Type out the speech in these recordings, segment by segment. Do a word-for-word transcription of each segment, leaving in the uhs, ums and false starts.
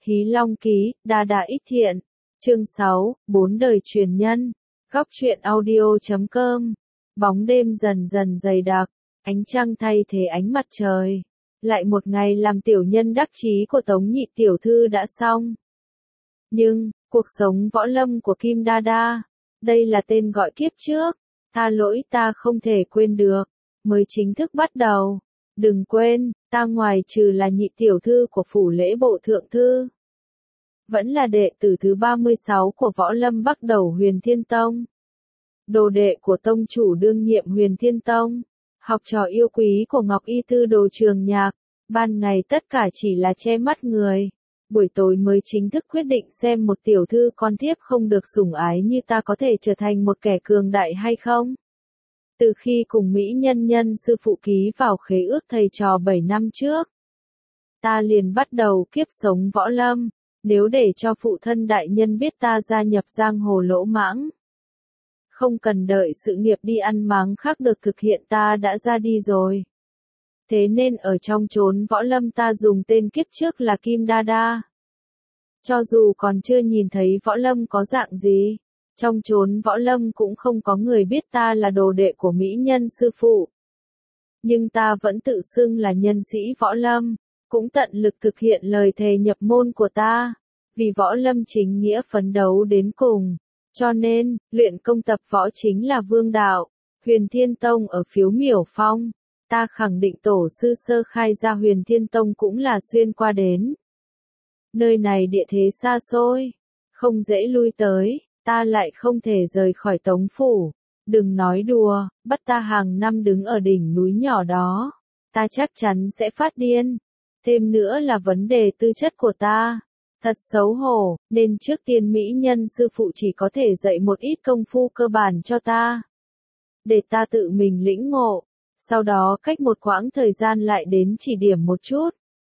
Hí Long Ký, Đa Đa Ích Thiện. Chương sáu, Bốn đời truyền nhân. Góc truyện audio chấm com. Bóng đêm dần dần dày đặc, ánh trăng thay thế ánh mặt trời. Lại một ngày làm tiểu nhân đắc chí của Tống nhị tiểu thư đã xong. Nhưng, cuộc sống võ lâm của Kim Đa Đa, đây là tên gọi kiếp trước, tha lỗi ta không thể quên được, mới chính thức bắt đầu. Đừng quên, ta ngoài trừ là nhị tiểu thư của phủ lễ bộ thượng thư, vẫn là đệ tử thứ ba mươi sáu của võ lâm Bắc Đầu Huyền Thiên Tông. Đồ đệ của tông chủ đương nhiệm Huyền Thiên Tông, học trò yêu quý của Ngọc Y Tư Đồ Trường Nhạc, ban ngày tất cả chỉ là che mắt người. Buổi tối mới chính thức quyết định xem một tiểu thư con thiếp không được sủng ái như ta có thể trở thành một kẻ cường đại hay không. Từ khi cùng Mỹ Nhân Nhân sư phụ ký vào khế ước thầy trò bảy năm trước, ta liền bắt đầu kiếp sống võ lâm, nếu để cho phụ thân đại nhân biết ta gia nhập giang hồ lỗ mãng, không cần đợi sự nghiệp đi ăn máng khác được thực hiện ta đã ra đi rồi. Thế nên ở trong chốn võ lâm ta dùng tên kiếp trước là Kim Đa Đa. Cho dù còn chưa nhìn thấy võ lâm có dạng gì, trong chốn võ lâm cũng không có người biết ta là đồ đệ của Mỹ Nhân sư phụ. Nhưng ta vẫn tự xưng là nhân sĩ võ lâm, cũng tận lực thực hiện lời thề nhập môn của ta, vì võ lâm chính nghĩa phấn đấu đến cùng. Cho nên, luyện công tập võ chính là vương đạo. Huyền Thiên Tông ở phiếu miểu phong, ta khẳng định tổ sư sơ khai ra Huyền Thiên Tông cũng là xuyên qua đến. Nơi này địa thế xa xôi, không dễ lui tới, ta lại không thể rời khỏi Tống phủ. Đừng nói đùa, bắt ta hàng năm đứng ở đỉnh núi nhỏ đó, ta chắc chắn sẽ phát điên. Thêm nữa là vấn đề tư chất của ta. Thật xấu hổ, nên trước tiên Mỹ Nhân sư phụ chỉ có thể dạy một ít công phu cơ bản cho ta, để ta tự mình lĩnh ngộ, sau đó cách một quãng thời gian lại đến chỉ điểm một chút.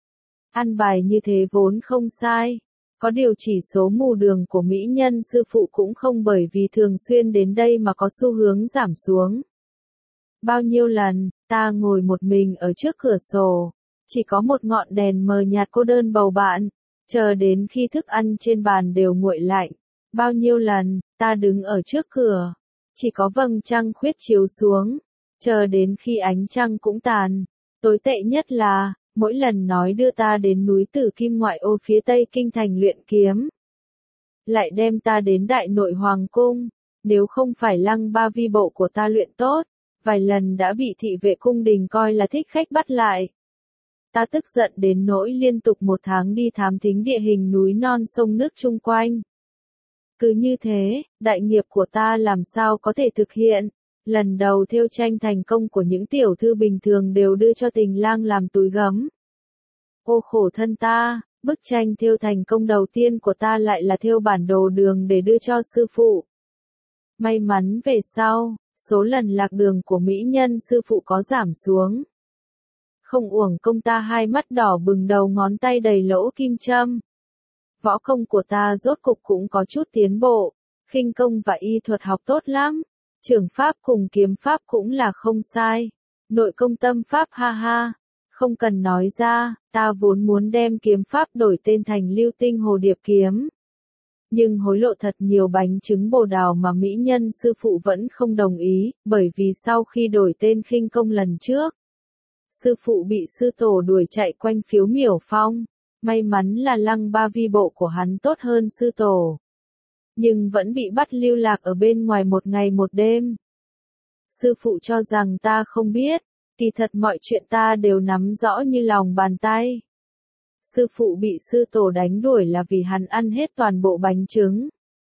Ăn bài như thế vốn không sai, có điều chỉ số mù đường của Mỹ Nhân sư phụ cũng không bởi vì thường xuyên đến đây mà có xu hướng giảm xuống. Bao nhiêu lần, ta ngồi một mình ở trước cửa sổ, chỉ có một ngọn đèn mờ nhạt cô đơn bầu bạn, chờ đến khi thức ăn trên bàn đều nguội lạnh. Bao nhiêu lần, ta đứng ở trước cửa, chỉ có vầng trăng khuyết chiếu xuống, chờ đến khi ánh trăng cũng tàn. Tồi tệ nhất là, mỗi lần nói đưa ta đến núi Tử Kim ngoại ô phía tây kinh thành luyện kiếm, lại đem ta đến đại nội hoàng cung, nếu không phải lăng ba vi bộ của ta luyện tốt, vài lần đã bị thị vệ cung đình coi là thích khách bắt lại. Ta tức giận đến nỗi liên tục một tháng đi thám thính địa hình núi non sông nước chung quanh. Cứ như thế, đại nghiệp của ta làm sao có thể thực hiện. Lần đầu thêu tranh thành công của những tiểu thư bình thường đều đưa cho tình lang làm túi gấm. Ô khổ thân ta, bức tranh thêu thành công đầu tiên của ta lại là thêu bản đồ đường để đưa cho sư phụ. May mắn về sau, số lần lạc đường của Mỹ Nhân sư phụ có giảm xuống. Không uổng công ta hai mắt đỏ bừng đầu ngón tay đầy lỗ kim châm. Võ công của ta rốt cục cũng có chút tiến bộ, khinh công và y thuật học tốt lắm. Trưởng pháp cùng kiếm pháp cũng là không sai. Nội công tâm pháp ha ha, không cần nói ra, ta vốn muốn đem kiếm pháp đổi tên thành Lưu Tinh Hồ Điệp Kiếm. Nhưng hối lộ thật nhiều bánh trứng bồ đào mà Mỹ Nhân sư phụ vẫn không đồng ý, bởi vì sau khi đổi tên khinh công lần trước, sư phụ bị sư tổ đuổi chạy quanh phiếu miểu phong. May mắn là lăng ba vi bộ của hắn tốt hơn sư tổ, nhưng vẫn bị bắt lưu lạc ở bên ngoài một ngày một đêm. Sư phụ cho rằng ta không biết, kỳ thật mọi chuyện ta đều nắm rõ như lòng bàn tay. Sư phụ bị sư tổ đánh đuổi là vì hắn ăn hết toàn bộ bánh trứng.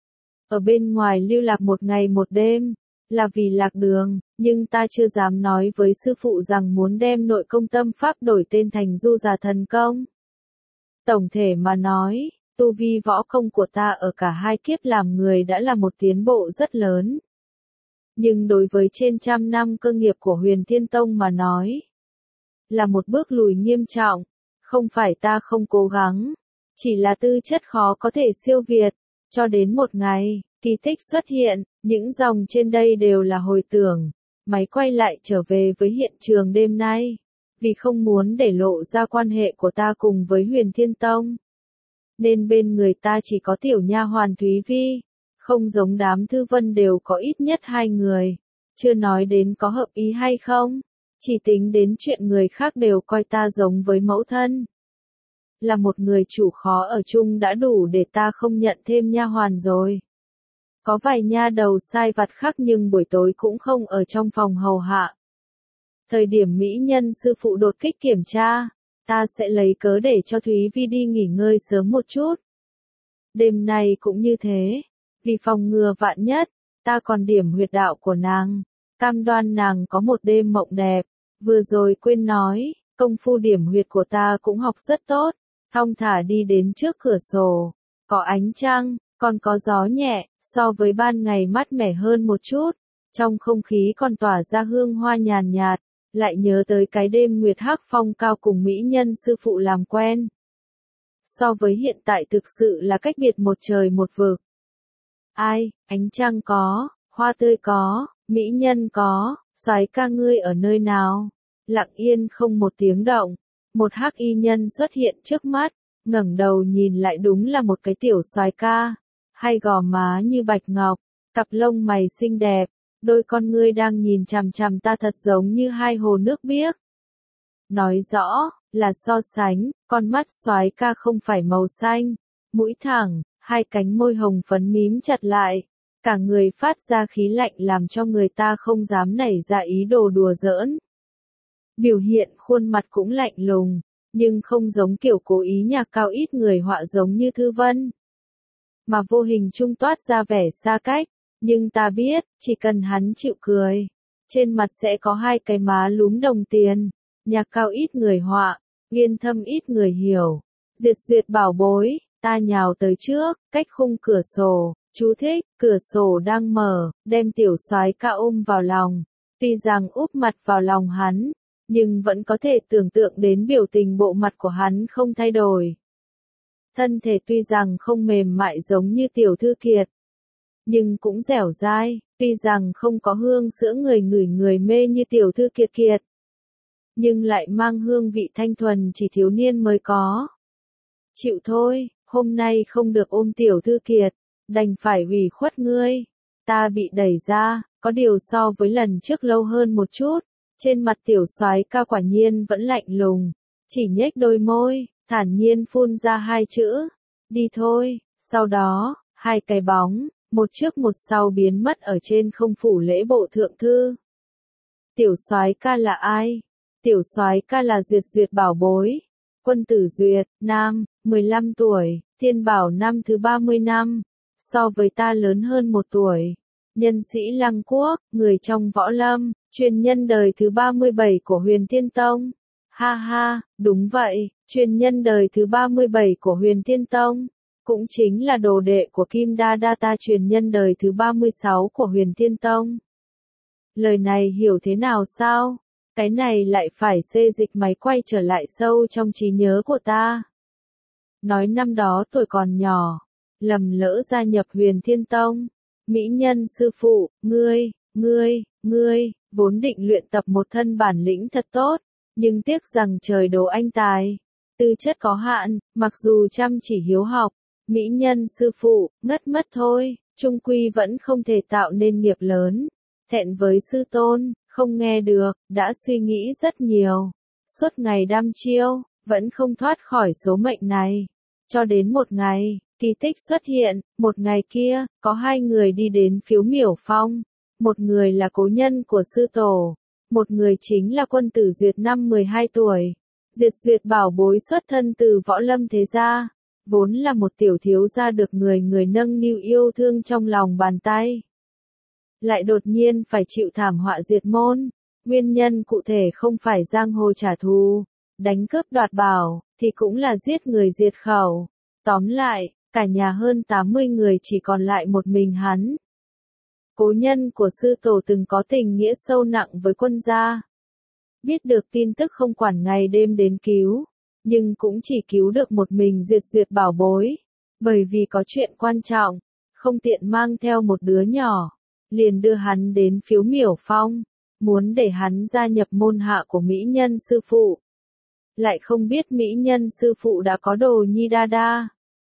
Ở bên ngoài lưu lạc một ngày một đêm, là vì lạc đường, nhưng ta chưa dám nói với sư phụ rằng muốn đem nội công tâm pháp đổi tên thành Du Già Thần Công. Tổng thể mà nói, tu vi võ công của ta ở cả hai kiếp làm người đã là một tiến bộ rất lớn. Nhưng đối với trên trăm năm cơ nghiệp của Huyền Thiên Tông mà nói, là một bước lùi nghiêm trọng. Không phải ta không cố gắng, chỉ là tư chất khó có thể siêu việt. Cho đến một ngày, kỳ tích xuất hiện, những dòng trên đây đều là hồi tưởng. Máy quay lại trở về với hiện trường đêm nay, vì không muốn để lộ ra quan hệ của ta cùng với Huyền Thiên Tông. nên bên người ta chỉ có tiểu nha hoàn Thúy Vi, không giống đám Thư Vân đều có ít nhất hai người, chưa nói đến có hợp ý hay không, chỉ tính đến chuyện người khác đều coi ta giống với mẫu thân. Là một người chủ khó ở chung đã đủ để ta không nhận thêm nha hoàn rồi. Có vài nha đầu sai vặt khác nhưng buổi tối cũng không ở trong phòng hầu hạ. Thời điểm mỹ nhân sư phụ đột kích kiểm tra, ta sẽ lấy cớ để cho Thúy Vi đi nghỉ ngơi sớm một chút. Đêm nay cũng như thế, vì phòng ngừa vạn nhất, ta còn điểm huyệt đạo của nàng, cam đoan nàng có một đêm mộng đẹp. Vừa rồi quên nói, công phu điểm huyệt của ta cũng học rất tốt, thong thả đi đến trước cửa sổ, có ánh trăng, còn có gió nhẹ, so với ban ngày mát mẻ hơn một chút, trong không khí còn tỏa ra hương hoa nhàn nhạt, lại nhớ tới cái đêm Nguyệt Hắc Phong cao cùng mỹ nhân sư phụ làm quen. So với hiện tại thực sự là cách biệt một trời một vực. Ai, ánh trăng có, hoa tươi có, mỹ nhân có, soái ca ngươi ở nơi nào? Lặng yên không một tiếng động, một hắc y nhân xuất hiện trước mắt, ngẩng đầu nhìn lại đúng là một cái tiểu soái ca, hai gò má như bạch ngọc, cặp lông mày xinh đẹp, đôi con ngươi đang nhìn chằm chằm ta thật giống như hai hồ nước biếc. Nói rõ, là so sánh, con mắt soái ca không phải màu xanh, mũi thẳng, hai cánh môi hồng phấn mím chặt lại, cả người phát ra khí lạnh làm cho người ta không dám nảy ra ý đồ đùa giỡn. Biểu hiện khuôn mặt cũng lạnh lùng, nhưng không giống kiểu cố ý nhạc cao ít người họa giống như Thư Vân, mà vô hình trung toát ra vẻ xa cách, nhưng ta biết, chỉ cần hắn chịu cười, trên mặt sẽ có hai cái má lúm đồng tiền, nhạc cao ít người họa, uyên thâm ít người hiểu. Diệt duyệt bảo bối, ta nhào tới trước, cách khung cửa sổ, chú thích, cửa sổ đang mở, đem tiểu soái ca ôm vào lòng, tuy rằng úp mặt vào lòng hắn, nhưng vẫn có thể tưởng tượng đến biểu tình bộ mặt của hắn không thay đổi. Thân thể tuy rằng không mềm mại giống như tiểu thư Kiệt, nhưng cũng dẻo dai, tuy rằng không có hương sữa người ngửi người mê như tiểu thư Kiệt Kiệt, nhưng lại mang hương vị thanh thuần chỉ thiếu niên mới có. Chịu thôi, hôm nay không được ôm tiểu thư Kiệt, đành phải ủy khuất ngươi. Ta bị đẩy ra, có điều so với lần trước lâu hơn một chút, trên mặt tiểu soái ca quả nhiên vẫn lạnh lùng, chỉ nhếch đôi môi, thản nhiên phun ra hai chữ, đi thôi, sau đó, hai cái bóng, một trước một sau biến mất ở trên không phủ lễ bộ thượng thư. Tiểu soái ca là ai? Tiểu soái ca là Duyệt Duyệt bảo bối. Quân tử Duyệt, nam, mười lăm tuổi, Thiên Bảo năm thứ ba mươi năm, so với ta lớn hơn một tuổi. Nhân sĩ Lăng Quốc, người trong võ lâm, truyền nhân đời thứ ba mươi bảy của Huyền Thiên Tông. Ha ha, đúng vậy, truyền nhân đời thứ ba mươi bảy của Huyền Thiên Tông, cũng chính là đồ đệ của Kim Đa Đa ta truyền nhân đời thứ ba mươi sáu của Huyền Thiên Tông. Lời này hiểu thế nào sao? Cái này lại phải xê dịch máy quay trở lại sâu trong trí nhớ của ta. Nói năm đó tuổi còn nhỏ, lầm lỡ gia nhập Huyền Thiên Tông. Mỹ nhân sư phụ, ngươi, ngươi, ngươi, vốn định luyện tập một thân bản lĩnh thật tốt, nhưng tiếc rằng trời đổ anh tài. Tư chất có hạn, mặc dù chăm chỉ hiếu học, mỹ nhân sư phụ, ngất mất thôi, chung quy vẫn không thể tạo nên nghiệp lớn. Thẹn với sư tôn, không nghe được, đã suy nghĩ rất nhiều. Suốt ngày đăm chiêu, vẫn không thoát khỏi số mệnh này. Cho đến một ngày, kỳ tích xuất hiện, một ngày kia, có hai người đi đến phiếu miểu phong. Một người là cố nhân của sư tổ, một người chính là quân tử Duyệt năm mười hai tuổi. Diệt Duyệt bảo bối xuất thân từ võ lâm thế gia, vốn là một tiểu thiếu gia được người người nâng niu yêu thương trong lòng bàn tay. Lại đột nhiên phải chịu thảm họa diệt môn, nguyên nhân cụ thể không phải giang hồ trả thù, đánh cướp đoạt bảo, thì cũng là giết người diệt khẩu. Tóm lại, cả nhà hơn tám mươi người chỉ còn lại một mình hắn. Cố nhân của sư tổ từng có tình nghĩa sâu nặng với quân gia. Biết được tin tức không quản ngày đêm đến cứu, nhưng cũng chỉ cứu được một mình Diệt Duyệt bảo bối. Bởi vì có chuyện quan trọng, không tiện mang theo một đứa nhỏ, liền đưa hắn đến phiếu miểu phong, muốn để hắn gia nhập môn hạ của mỹ nhân sư phụ. Lại không biết mỹ nhân sư phụ đã có đồ nhi đa đa.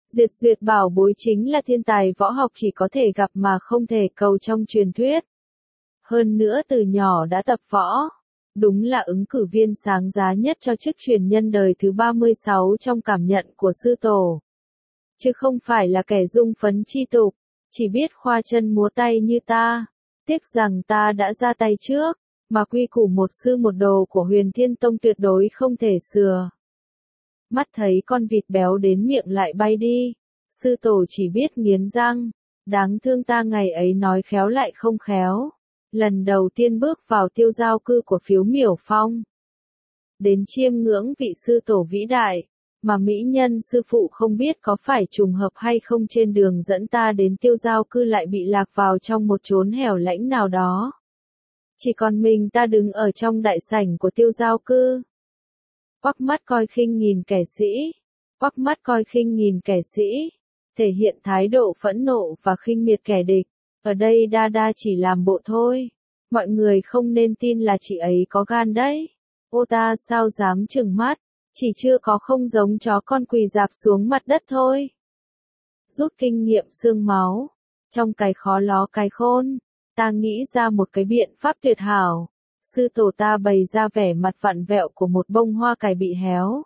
Diệt duyệt bảo bối chính là thiên tài võ học chỉ có thể gặp mà không thể cầu trong truyền thuyết. Hơn nữa từ nhỏ đã tập võ. Đúng là ứng cử viên sáng giá nhất cho chức truyền nhân đời thứ ba mươi sáu trong cảm nhận của sư tổ. Chứ không phải là kẻ dung phấn chi tục, chỉ biết khoa chân múa tay như ta. Tiếc rằng ta đã ra tay trước, mà quy củ một sư một đồ của Huyền Thiên Tông tuyệt đối không thể sửa. Mắt thấy con vịt béo đến miệng lại bay đi, sư tổ chỉ biết nghiến răng, đáng thương ta ngày ấy nói khéo lại không khéo. Lần đầu tiên bước vào tiêu giao cư của Phiếu Miểu Phong. Đến chiêm ngưỡng vị sư tổ vĩ đại, mà mỹ nhân sư phụ không biết có phải trùng hợp hay không trên đường dẫn ta đến tiêu giao cư lại bị lạc vào trong một chốn hẻo lánh nào đó. Chỉ còn mình ta đứng ở trong đại sảnh của tiêu giao cư. Quắc mắt coi khinh nhìn kẻ sĩ, quắc mắt coi khinh nhìn kẻ sĩ, thể hiện thái độ phẫn nộ và khinh miệt kẻ địch. Ở đây đa đa chỉ làm bộ thôi. Mọi người không nên tin là chị ấy có gan đấy. Ô ta sao dám trừng mắt, chỉ chưa có không giống chó con quỳ dạp xuống mặt đất thôi. Rút kinh nghiệm xương máu, trong cái khó ló cái khôn, ta nghĩ ra một cái biện pháp tuyệt hảo. Sư tổ ta bày ra vẻ mặt vặn vẹo của một bông hoa cải bị héo.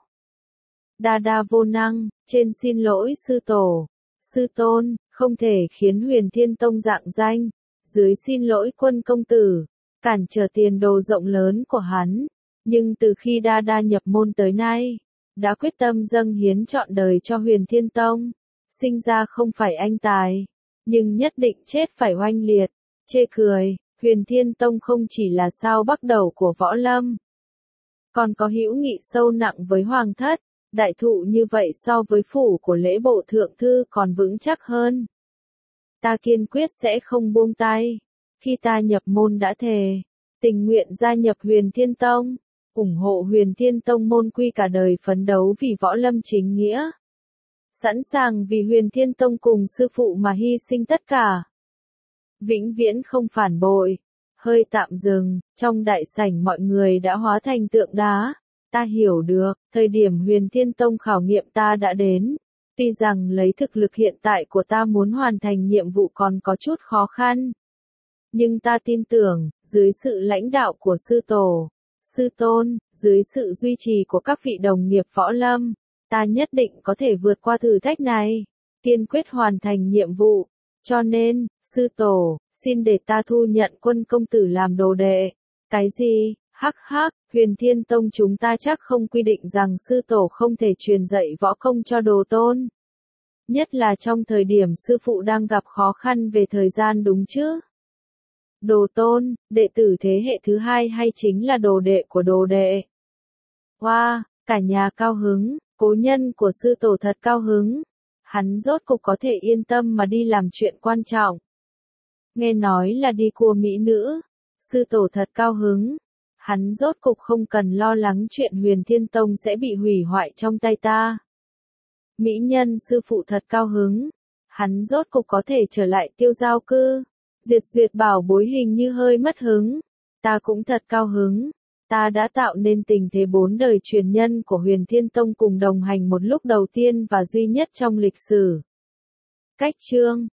Đa đa vô năng, trên xin lỗi sư tổ, sư tôn, không thể khiến Huyền Thiên Tông rạng danh, dưới xin lỗi Quân công tử, cản trở tiền đồ rộng lớn của hắn. Nhưng từ khi đa đa nhập môn tới nay, đã quyết tâm dâng hiến trọn đời cho Huyền Thiên Tông. Sinh ra không phải anh tài, nhưng nhất định chết phải oanh liệt. Chê cười, Huyền Thiên Tông không chỉ là sao bắc đầu của võ lâm, còn có hữu nghị sâu nặng với hoàng thất. Đại thụ như vậy so với phủ của lễ bộ thượng thư còn vững chắc hơn. Ta kiên quyết sẽ không buông tay. Khi ta nhập môn đã thề, tình nguyện gia nhập Huyền Thiên Tông, ủng hộ Huyền Thiên Tông môn quy cả đời phấn đấu vì võ lâm chính nghĩa. Sẵn sàng vì Huyền Thiên Tông cùng sư phụ mà hy sinh tất cả. Vĩnh viễn không phản bội. Hơi tạm dừng, trong đại sảnh mọi người đã hóa thành tượng đá. Ta hiểu được, thời điểm Huyền Thiên Tông khảo nghiệm ta đã đến. Tuy rằng lấy thực lực hiện tại của ta muốn hoàn thành nhiệm vụ còn có chút khó khăn. Nhưng ta tin tưởng, dưới sự lãnh đạo của sư tổ, sư tôn, dưới sự duy trì của các vị đồng nghiệp võ lâm, ta nhất định có thể vượt qua thử thách này, kiên quyết hoàn thành nhiệm vụ. Cho nên, sư tổ, xin để ta thu nhận Quân công tử làm đồ đệ. Cái gì? Hắc hắc, Huyền Thiên Tông chúng ta chắc không quy định rằng sư tổ không thể truyền dạy võ công cho đồ tôn. Nhất là trong thời điểm sư phụ đang gặp khó khăn về thời gian đúng chứ? Đồ tôn, đệ tử thế hệ thứ hai hay chính là đồ đệ của đồ đệ? Wow, cả nhà cao hứng, cố nhân của sư tổ thật cao hứng. Hắn rốt cục có thể yên tâm mà đi làm chuyện quan trọng. Nghe nói là đi cua mỹ nữ, sư tổ thật cao hứng. Hắn rốt cục không cần lo lắng chuyện Huyền Thiên Tông sẽ bị hủy hoại trong tay ta. Mỹ nhân sư phụ thật cao hứng. Hắn rốt cục có thể trở lại tiêu giao cư. Diệt duyệt bảo bối hình như hơi mất hứng. Ta cũng thật cao hứng. Ta đã tạo nên tình thế bốn đời truyền nhân của Huyền Thiên Tông cùng đồng hành một lúc đầu tiên và duy nhất trong lịch sử. Cách chương